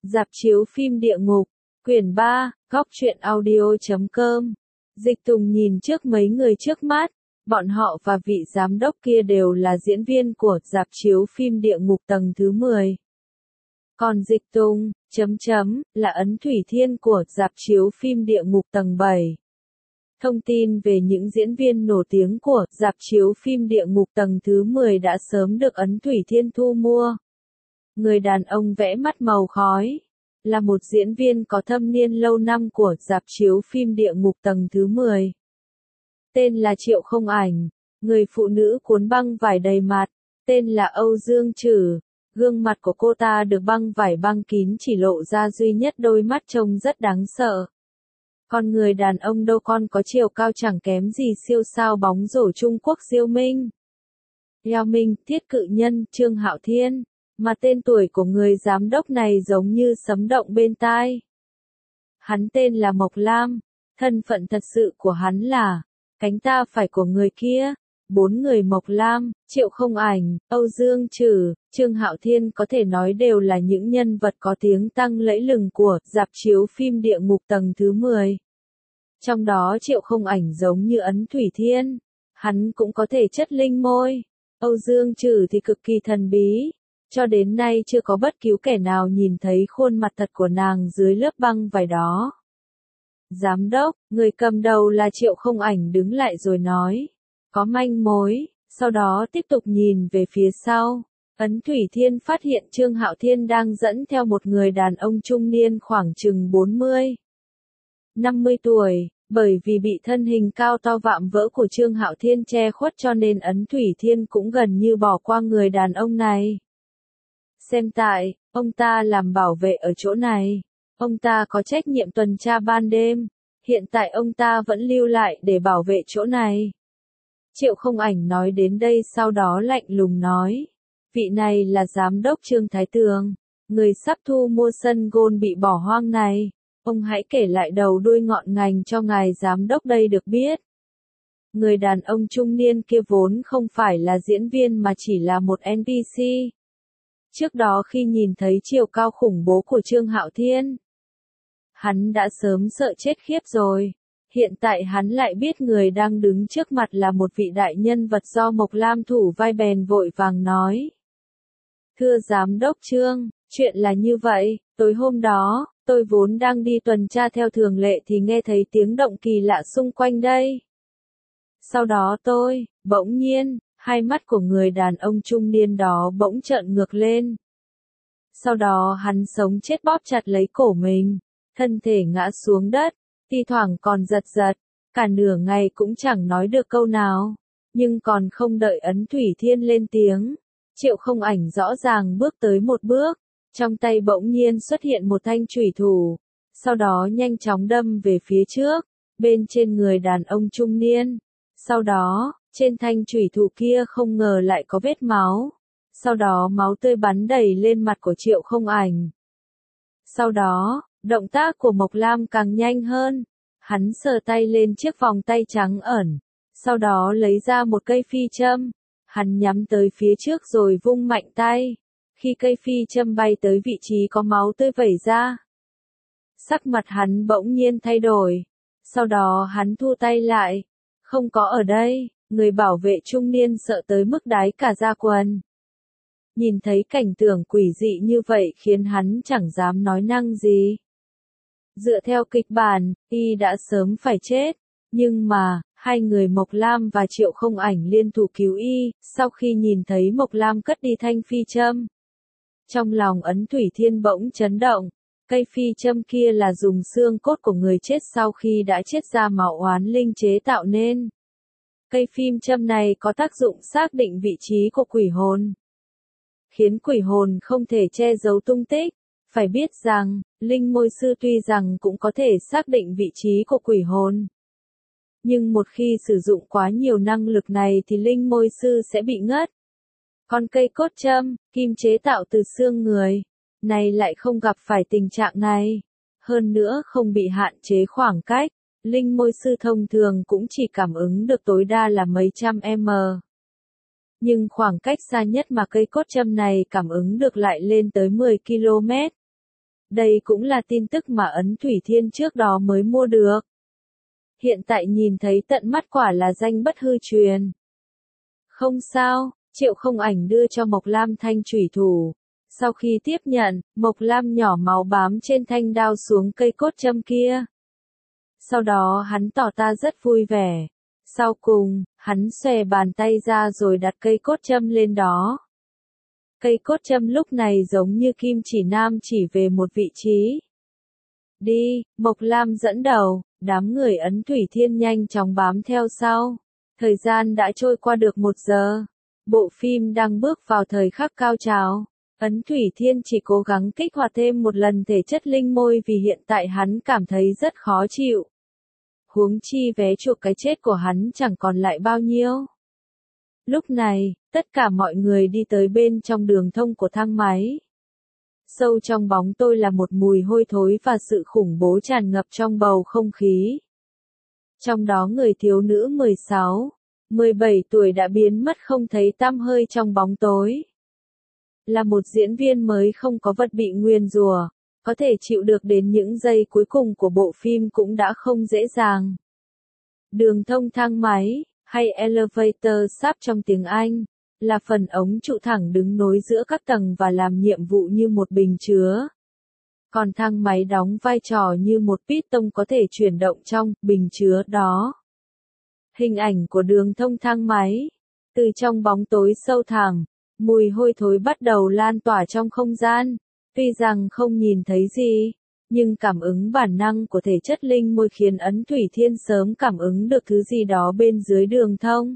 Rạp chiếu phim địa ngục, quyển 3, góc truyện audio.com. Dịch Tùng nhìn trước mấy người trước mắt, bọn họ và vị giám đốc kia đều là diễn viên của rạp chiếu phim địa ngục tầng thứ 10. Còn Dịch Tùng, là Ấn Thủy Thiên của rạp chiếu phim địa ngục tầng 7. Thông tin về những diễn viên nổi tiếng của rạp chiếu phim địa ngục tầng thứ 10 đã sớm được Ấn Thủy Thiên thu mua. Người đàn ông vẽ mắt màu khói, là một diễn viên có thâm niên lâu năm của rạp chiếu phim địa ngục tầng thứ 10. Tên là Triệu Không Ảnh, người phụ nữ cuốn băng vải đầy mặt, tên là Âu Dương Trử. Gương mặt của cô ta được băng vải băng kín chỉ lộ ra duy nhất đôi mắt trông rất đáng sợ. Còn người đàn ông đâu con có chiều cao chẳng kém gì siêu sao bóng rổ Trung Quốc Diêu Minh. Yao Minh, Thiết Cự Nhân, Trương Hạo Thiên, mà tên tuổi của người giám đốc này giống như sấm động bên tai. Hắn tên là Mộc Lam, thân phận thật sự của hắn là cánh ta phải của người kia. 4 người Mộc Lam, Triệu Không Ảnh, Âu Dương Trử, Trương Hạo Thiên có thể nói đều là những nhân vật có tiếng tăm lẫy lừng của rạp chiếu phim địa ngục tầng thứ 10. Trong đó Triệu Không Ảnh giống như Ấn Thủy Thiên, hắn cũng có thể chất linh môi. Âu Dương Trử thì cực kỳ thần bí, cho đến nay chưa có bất cứ kẻ nào nhìn thấy khuôn mặt thật của nàng dưới lớp băng vải đó. Giám đốc, người cầm đầu là Triệu Không Ảnh đứng lại rồi nói. Có manh mối, sau đó tiếp tục nhìn về phía sau. Ấn Thủy Thiên phát hiện Trương Hạo Thiên đang dẫn theo một người đàn ông trung niên khoảng chừng 50 tuổi, bởi vì bị thân hình cao to vạm vỡ của Trương Hạo Thiên che khuất cho nên Ấn Thủy Thiên cũng gần như bỏ qua người đàn ông này. Xem tại, ông ta làm bảo vệ ở chỗ này. Ông ta có trách nhiệm tuần tra ban đêm. Hiện tại ông ta vẫn lưu lại để bảo vệ chỗ này. Triệu Không Ảnh nói đến đây sau đó lạnh lùng nói. Vị này là giám đốc Trương Thái Tường, người sắp thu mua sân golf bị bỏ hoang này. Ông hãy kể lại đầu đuôi ngọn ngành cho ngài giám đốc đây được biết. Người đàn ông trung niên kia vốn không phải là diễn viên mà chỉ là một NPC. Trước đó khi nhìn thấy chiều cao khủng bố của Trương Hạo Thiên, hắn đã sớm sợ chết khiếp rồi. Hiện tại hắn lại biết người đang đứng trước mặt là một vị đại nhân vật do Mộc Lam thủ vai bèn vội vàng nói. Thưa giám đốc Trương, chuyện là như vậy, tối hôm đó, tôi vốn đang đi tuần tra theo thường lệ thì nghe thấy tiếng động kỳ lạ xung quanh đây. Sau đó bỗng nhiên, hai mắt của người đàn ông trung niên đó bỗng trợn ngược lên. Sau đó hắn sống chết bóp chặt lấy cổ mình, thân thể ngã xuống đất. Thi thoảng còn giật giật, cả nửa ngày cũng chẳng nói được câu nào, nhưng còn không đợi Ấn Thủy Thiên lên tiếng, Triệu Không Ảnh rõ ràng bước tới một bước, trong tay bỗng nhiên xuất hiện một thanh chủy thủ, sau đó nhanh chóng đâm về phía trước, bên trên người đàn ông trung niên. Sau đó, trên thanh chủy thủ kia không ngờ lại có vết máu, sau đó máu tươi bắn đầy lên mặt của Triệu Không Ảnh. Sau đó, động tác của Mộc Lam càng nhanh hơn, hắn sờ tay lên chiếc vòng tay trắng ẩn, sau đó lấy ra một cây phi châm, hắn nhắm tới phía trước rồi vung mạnh tay, khi cây phi châm bay tới vị trí có máu tươi vẩy ra. Sắc mặt hắn bỗng nhiên thay đổi, sau đó hắn thu tay lại, không có ở đây, người bảo vệ trung niên sợ tới mức đái cả da quần. Nhìn thấy cảnh tượng quỷ dị như vậy khiến hắn chẳng dám nói năng gì. Dựa theo kịch bản, y đã sớm phải chết, nhưng mà, hai người Mộc Lam và Triệu Không Ảnh liên thủ cứu y, sau khi nhìn thấy Mộc Lam cất đi thanh phi châm. Trong lòng Ấn Thủy Thiên bỗng chấn động, cây phi châm kia là dùng xương cốt của người chết sau khi đã chết ra máu oán linh chế tạo nên. Cây phi châm này có tác dụng xác định vị trí của quỷ hồn, khiến quỷ hồn không thể che giấu tung tích. Phải biết rằng, linh môi sư tuy rằng cũng có thể xác định vị trí của quỷ hồn. Nhưng một khi sử dụng quá nhiều năng lực này thì linh môi sư sẽ bị ngất. Còn cây cốt châm, kim chế tạo từ xương người, này lại không gặp phải tình trạng này. Hơn nữa không bị hạn chế khoảng cách, linh môi sư thông thường cũng chỉ cảm ứng được tối đa là mấy trăm m. Nhưng khoảng cách xa nhất mà cây cốt châm này cảm ứng được lại lên tới 10 km. Đây cũng là tin tức mà Ấn Thủy Thiên trước đó mới mua được. Hiện tại nhìn thấy tận mắt quả là danh bất hư truyền. Không sao, Triệu Không Ảnh đưa cho Mộc Lam thanh chủy thủ. Sau khi tiếp nhận, Mộc Lam nhỏ máu bám trên thanh đao xuống cây cốt châm kia. Sau đó hắn tỏ ta rất vui vẻ. Sau cùng, hắn xòe bàn tay ra rồi đặt cây cốt châm lên đó. Cây cốt châm lúc này giống như kim chỉ nam chỉ về một vị trí. Đi, Mộc Lam dẫn đầu, đám người Ấn Thủy Thiên nhanh chóng bám theo sau. Thời gian đã trôi qua được 1 giờ. Bộ phim đang bước vào thời khắc cao trào. Ấn Thủy Thiên chỉ cố gắng kích hoạt thêm một lần thể chất linh môi vì hiện tại hắn cảm thấy rất khó chịu. Huống chi vé chuộc cái chết của hắn chẳng còn lại bao nhiêu. Lúc này, tất cả mọi người đi tới bên trong đường thông của thang máy. Sâu trong bóng tôi là một mùi hôi thối và sự khủng bố tràn ngập trong bầu không khí. Trong đó người thiếu nữ 16, 17 tuổi đã biến mất không thấy tăm hơi trong bóng tối. Là một diễn viên mới không có vật bị nguyền rủa, có thể chịu được đến những giây cuối cùng của bộ phim cũng đã không dễ dàng. Đường thông thang máy, hay elevator shaft trong tiếng Anh, là phần ống trụ thẳng đứng nối giữa các tầng và làm nhiệm vụ như một bình chứa. Còn thang máy đóng vai trò như một piston có thể chuyển động trong bình chứa đó. Hình ảnh của đường thông thang máy. Từ trong bóng tối sâu thẳm, mùi hôi thối bắt đầu lan tỏa trong không gian. Tuy rằng không nhìn thấy gì, nhưng cảm ứng bản năng của thể chất linh môi khiến Ấn Thủy Thiên sớm cảm ứng được thứ gì đó bên dưới đường thông.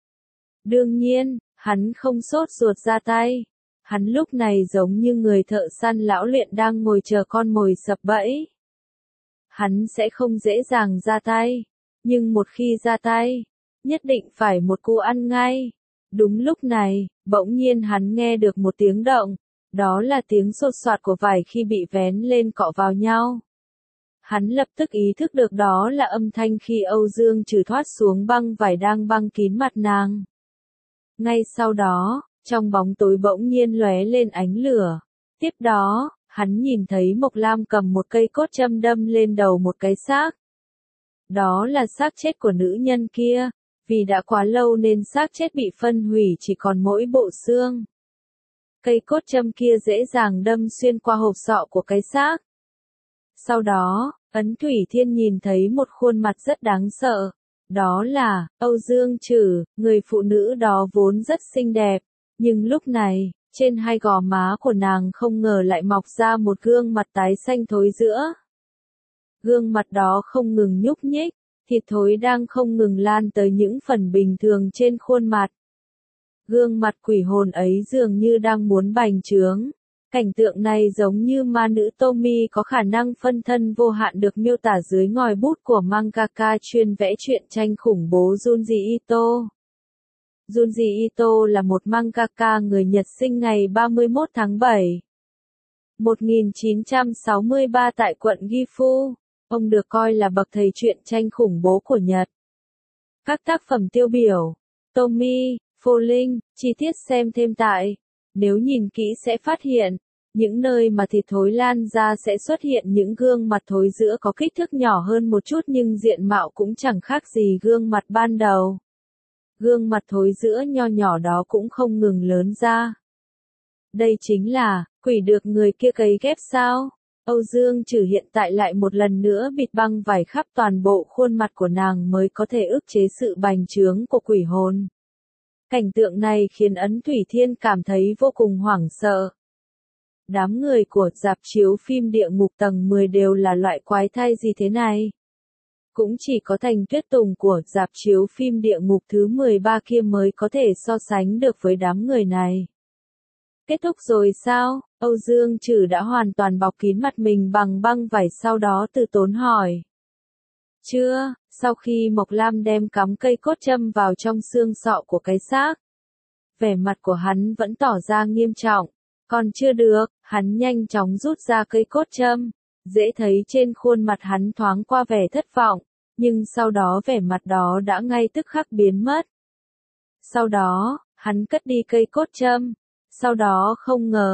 Đương nhiên, hắn không sốt ruột ra tay. Hắn lúc này giống như người thợ săn lão luyện đang ngồi chờ con mồi sập bẫy. Hắn sẽ không dễ dàng ra tay, nhưng một khi ra tay, nhất định phải một cú ăn ngay. Đúng lúc này, bỗng nhiên hắn nghe được một tiếng động, đó là tiếng xột xoạt của vải khi bị vén lên cọ vào nhau. Hắn lập tức ý thức được đó là âm thanh khi Âu Dương Trừ thoát xuống băng vải đang băng kín mặt nàng. Ngay sau đó, trong bóng tối bỗng nhiên lóe lên ánh lửa. Tiếp đó, hắn nhìn thấy Mộc Lam cầm một cây cốt châm đâm lên đầu một cái xác. Đó là xác chết của nữ nhân kia, vì đã quá lâu nên xác chết bị phân hủy chỉ còn mỗi bộ xương. Cây cốt châm kia dễ dàng đâm xuyên qua hộp sọ của cái xác. Sau đó, Ấn Thủy Thiên nhìn thấy một khuôn mặt rất đáng sợ. Đó là Âu Dương Trừ, người phụ nữ đó vốn rất xinh đẹp. Nhưng lúc này, trên hai gò má của nàng không ngờ lại mọc ra một gương mặt tái xanh thối rữa. Gương mặt đó không ngừng nhúc nhích, thịt thối đang không ngừng lan tới những phần bình thường trên khuôn mặt. Gương mặt quỷ hồn ấy dường như đang muốn bành trướng. Cảnh tượng này giống như ma nữ Tommy có khả năng phân thân vô hạn được miêu tả dưới ngòi bút của mangaka chuyên vẽ truyện tranh khủng bố Junji Ito. Junji Ito là một mangaka người Nhật sinh ngày 31 tháng 7. 1963 tại quận Gifu. Ông được coi là bậc thầy truyện tranh khủng bố của Nhật. Các tác phẩm tiêu biểu: Tommy, Falling, chi tiết xem thêm tại. Nếu nhìn kỹ sẽ phát hiện, những nơi mà thịt thối lan ra sẽ xuất hiện những gương mặt thối rữa có kích thước nhỏ hơn một chút nhưng diện mạo cũng chẳng khác gì gương mặt ban đầu. Gương mặt thối rữa nho nhỏ đó cũng không ngừng lớn ra. Đây chính là, quỷ được người kia cấy ghép sao? Âu Dương Trừ hiện tại lại một lần nữa bịt băng vải khắp toàn bộ khuôn mặt của nàng mới có thể ức chế sự bành trướng của quỷ hồn. Cảnh tượng này khiến Ấn Thủy Thiên cảm thấy vô cùng hoảng sợ. Đám người của rạp chiếu phim Địa Ngục tầng 10 đều là loại quái thai gì thế này? Cũng chỉ có Thành Tuyết Tùng của rạp chiếu phim Địa Ngục thứ 13 kia mới có thể so sánh được với đám người này. Kết thúc rồi sao? Âu Dương Trừ đã hoàn toàn bọc kín mặt mình bằng băng vải sau đó từ tốn hỏi. Chưa, sau khi Mộc Lam đem cắm cây cốt châm vào trong xương sọ của cái xác. Vẻ mặt của hắn vẫn tỏ ra nghiêm trọng. Còn chưa được, hắn nhanh chóng rút ra cây cốt châm. Dễ thấy trên khuôn mặt hắn thoáng qua vẻ thất vọng, nhưng sau đó vẻ mặt đó đã ngay tức khắc biến mất. Sau đó, hắn cất đi cây cốt châm. Sau đó không ngờ,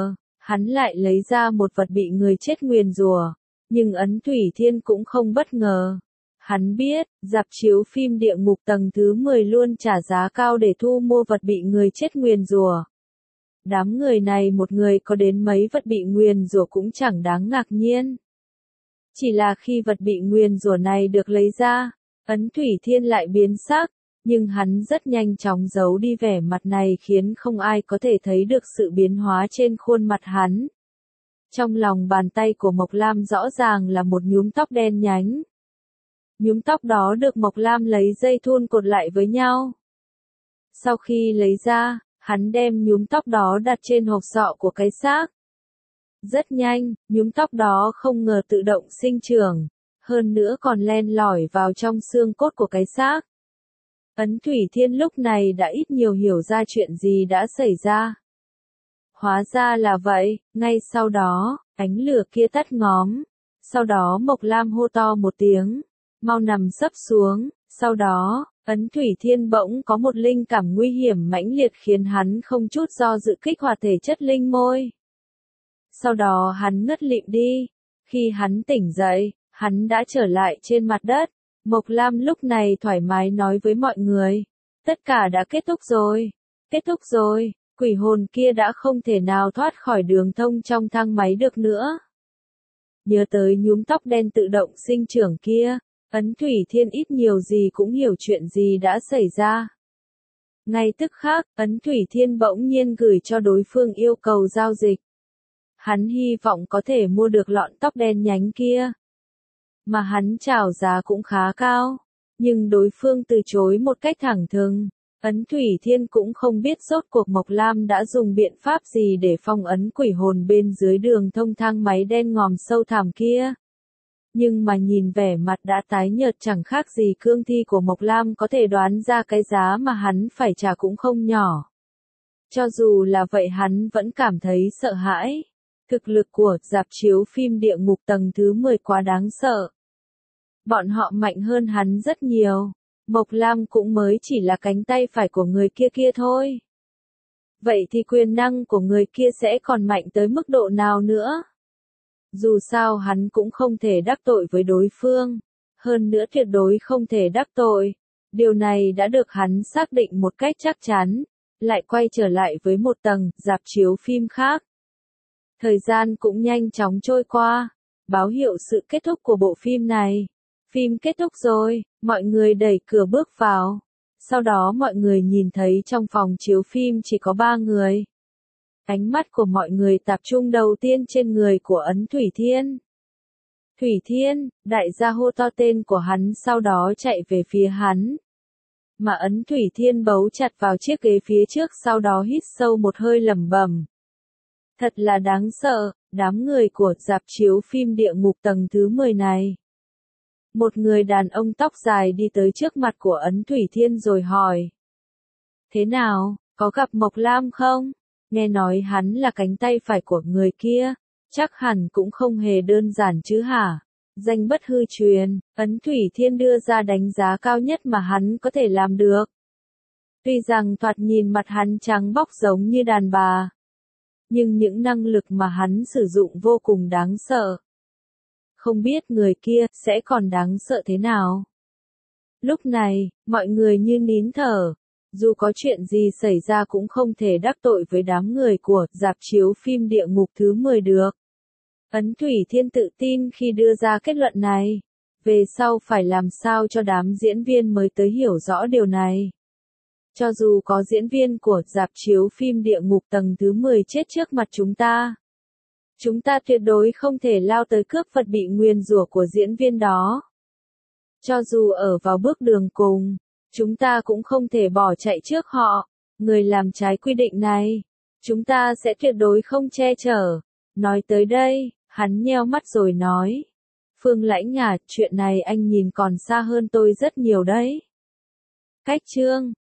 hắn lại lấy ra một vật bị người chết nguyền rủa, nhưng Ấn Thủy Thiên cũng không bất ngờ. Hắn biết, rạp chiếu phim địa ngục tầng thứ 10 luôn trả giá cao để thu mua vật bị người chết nguyền rủa. Đám người này một người có đến mấy vật bị nguyền rủa cũng chẳng đáng ngạc nhiên. Chỉ là khi vật bị nguyền rủa này được lấy ra, Ấn Thủy Thiên lại biến sắc, nhưng hắn rất nhanh chóng giấu đi vẻ mặt này khiến không ai có thể thấy được sự biến hóa trên khuôn mặt hắn. Trong lòng bàn tay của Mộc Lam rõ ràng là một nhúm tóc đen nhánh. Nhúm tóc đó được Mộc Lam lấy dây thun cột lại với nhau. Sau khi lấy ra, hắn đem nhúm tóc đó đặt trên hộp sọ của cái xác. Rất nhanh, nhúm tóc đó không ngờ tự động sinh trưởng, hơn nữa còn len lỏi vào trong xương cốt của cái xác. Ấn Thủy Thiên lúc này đã ít nhiều hiểu ra chuyện gì đã xảy ra. Hóa ra là vậy, ngay sau đó, ánh lửa kia tắt ngóm. Sau đó Mộc Lam hô to một tiếng, mau nằm sấp xuống. Sau đó, Ấn Thủy Thiên bỗng có một linh cảm nguy hiểm mãnh liệt khiến hắn không chút do dự kích hoạt thể chất linh môi. Sau đó hắn ngất lịm đi. Khi hắn tỉnh dậy, hắn đã trở lại trên mặt đất. Mộc Lam lúc này thoải mái nói với mọi người, tất cả đã kết thúc rồi. Kết thúc rồi, quỷ hồn kia đã không thể nào thoát khỏi đường thông trong thang máy được nữa. Nhớ tới nhúm tóc đen tự động sinh trưởng kia, Ấn Thủy Thiên ít nhiều gì cũng hiểu chuyện gì đã xảy ra. Ngay tức khắc, Ấn Thủy Thiên bỗng nhiên gửi cho đối phương yêu cầu giao dịch. Hắn hy vọng có thể mua được lọn tóc đen nhánh kia. Mà hắn chào giá cũng khá cao. Nhưng đối phương từ chối một cách thẳng thừng. Ấn Thủy Thiên cũng không biết rốt cuộc Mộc Lam đã dùng biện pháp gì để phong ấn quỷ hồn bên dưới đường thông thang máy đen ngòm sâu thẳm kia. Nhưng mà nhìn vẻ mặt đã tái nhợt chẳng khác gì cương thi của Mộc Lam có thể đoán ra cái giá mà hắn phải trả cũng không nhỏ. Cho dù là vậy hắn vẫn cảm thấy sợ hãi. Thực lực của rạp chiếu phim địa ngục tầng thứ 10 quá đáng sợ. Bọn họ mạnh hơn hắn rất nhiều. Mộc Lam cũng mới chỉ là cánh tay phải của người kia thôi. Vậy thì quyền năng của người kia sẽ còn mạnh tới mức độ nào nữa? Dù sao hắn cũng không thể đắc tội với đối phương. Hơn nữa tuyệt đối không thể đắc tội. Điều này đã được hắn xác định một cách chắc chắn. Lại quay trở lại với một tầng rạp chiếu phim khác. Thời gian cũng nhanh chóng trôi qua. Báo hiệu sự kết thúc của bộ phim này. Phim kết thúc rồi, mọi người đẩy cửa bước vào. Sau đó mọi người nhìn thấy trong phòng chiếu phim chỉ có 3 người. Ánh mắt của mọi người tập trung đầu tiên trên người của Ấn Thủy Thiên. Thủy Thiên, đại gia hô to tên của hắn sau đó chạy về phía hắn. Mà Ấn Thủy Thiên bấu chặt vào chiếc ghế phía trước sau đó hít sâu một hơi lẩm bẩm. Thật là đáng sợ, đám người của rạp chiếu phim địa ngục tầng thứ 10 này. Một người đàn ông tóc dài đi tới trước mặt của Ấn Thủy Thiên rồi hỏi. Thế nào, có gặp Mộc Lam không? Nghe nói hắn là cánh tay phải của người kia, chắc hẳn cũng không hề đơn giản chứ hả? Danh bất hư truyền, Ấn Thủy Thiên đưa ra đánh giá cao nhất mà hắn có thể làm được. Tuy rằng thoạt nhìn mặt hắn trắng bóc giống như đàn bà, nhưng những năng lực mà hắn sử dụng vô cùng đáng sợ. Không biết người kia sẽ còn đáng sợ thế nào. Lúc này, mọi người như nín thở. Dù có chuyện gì xảy ra cũng không thể đắc tội với đám người của rạp chiếu phim địa ngục thứ 10 được. Ấn Thủy Thiên tự tin khi đưa ra kết luận này. Về sau phải làm sao cho đám diễn viên mới tới hiểu rõ điều này. Cho dù có diễn viên của rạp chiếu phim địa ngục tầng thứ 10 chết trước mặt chúng ta tuyệt đối không thể lao tới cướp vật bị nguyền rủa của diễn viên đó. Cho dù ở vào bước đường cùng, chúng ta cũng không thể bỏ chạy trước họ. Người làm trái quy định này, chúng ta sẽ tuyệt đối không che chở. Nói tới đây, hắn nheo mắt rồi nói. Phương Lãnh à, chuyện này anh nhìn còn xa hơn tôi rất nhiều đấy. Cách chương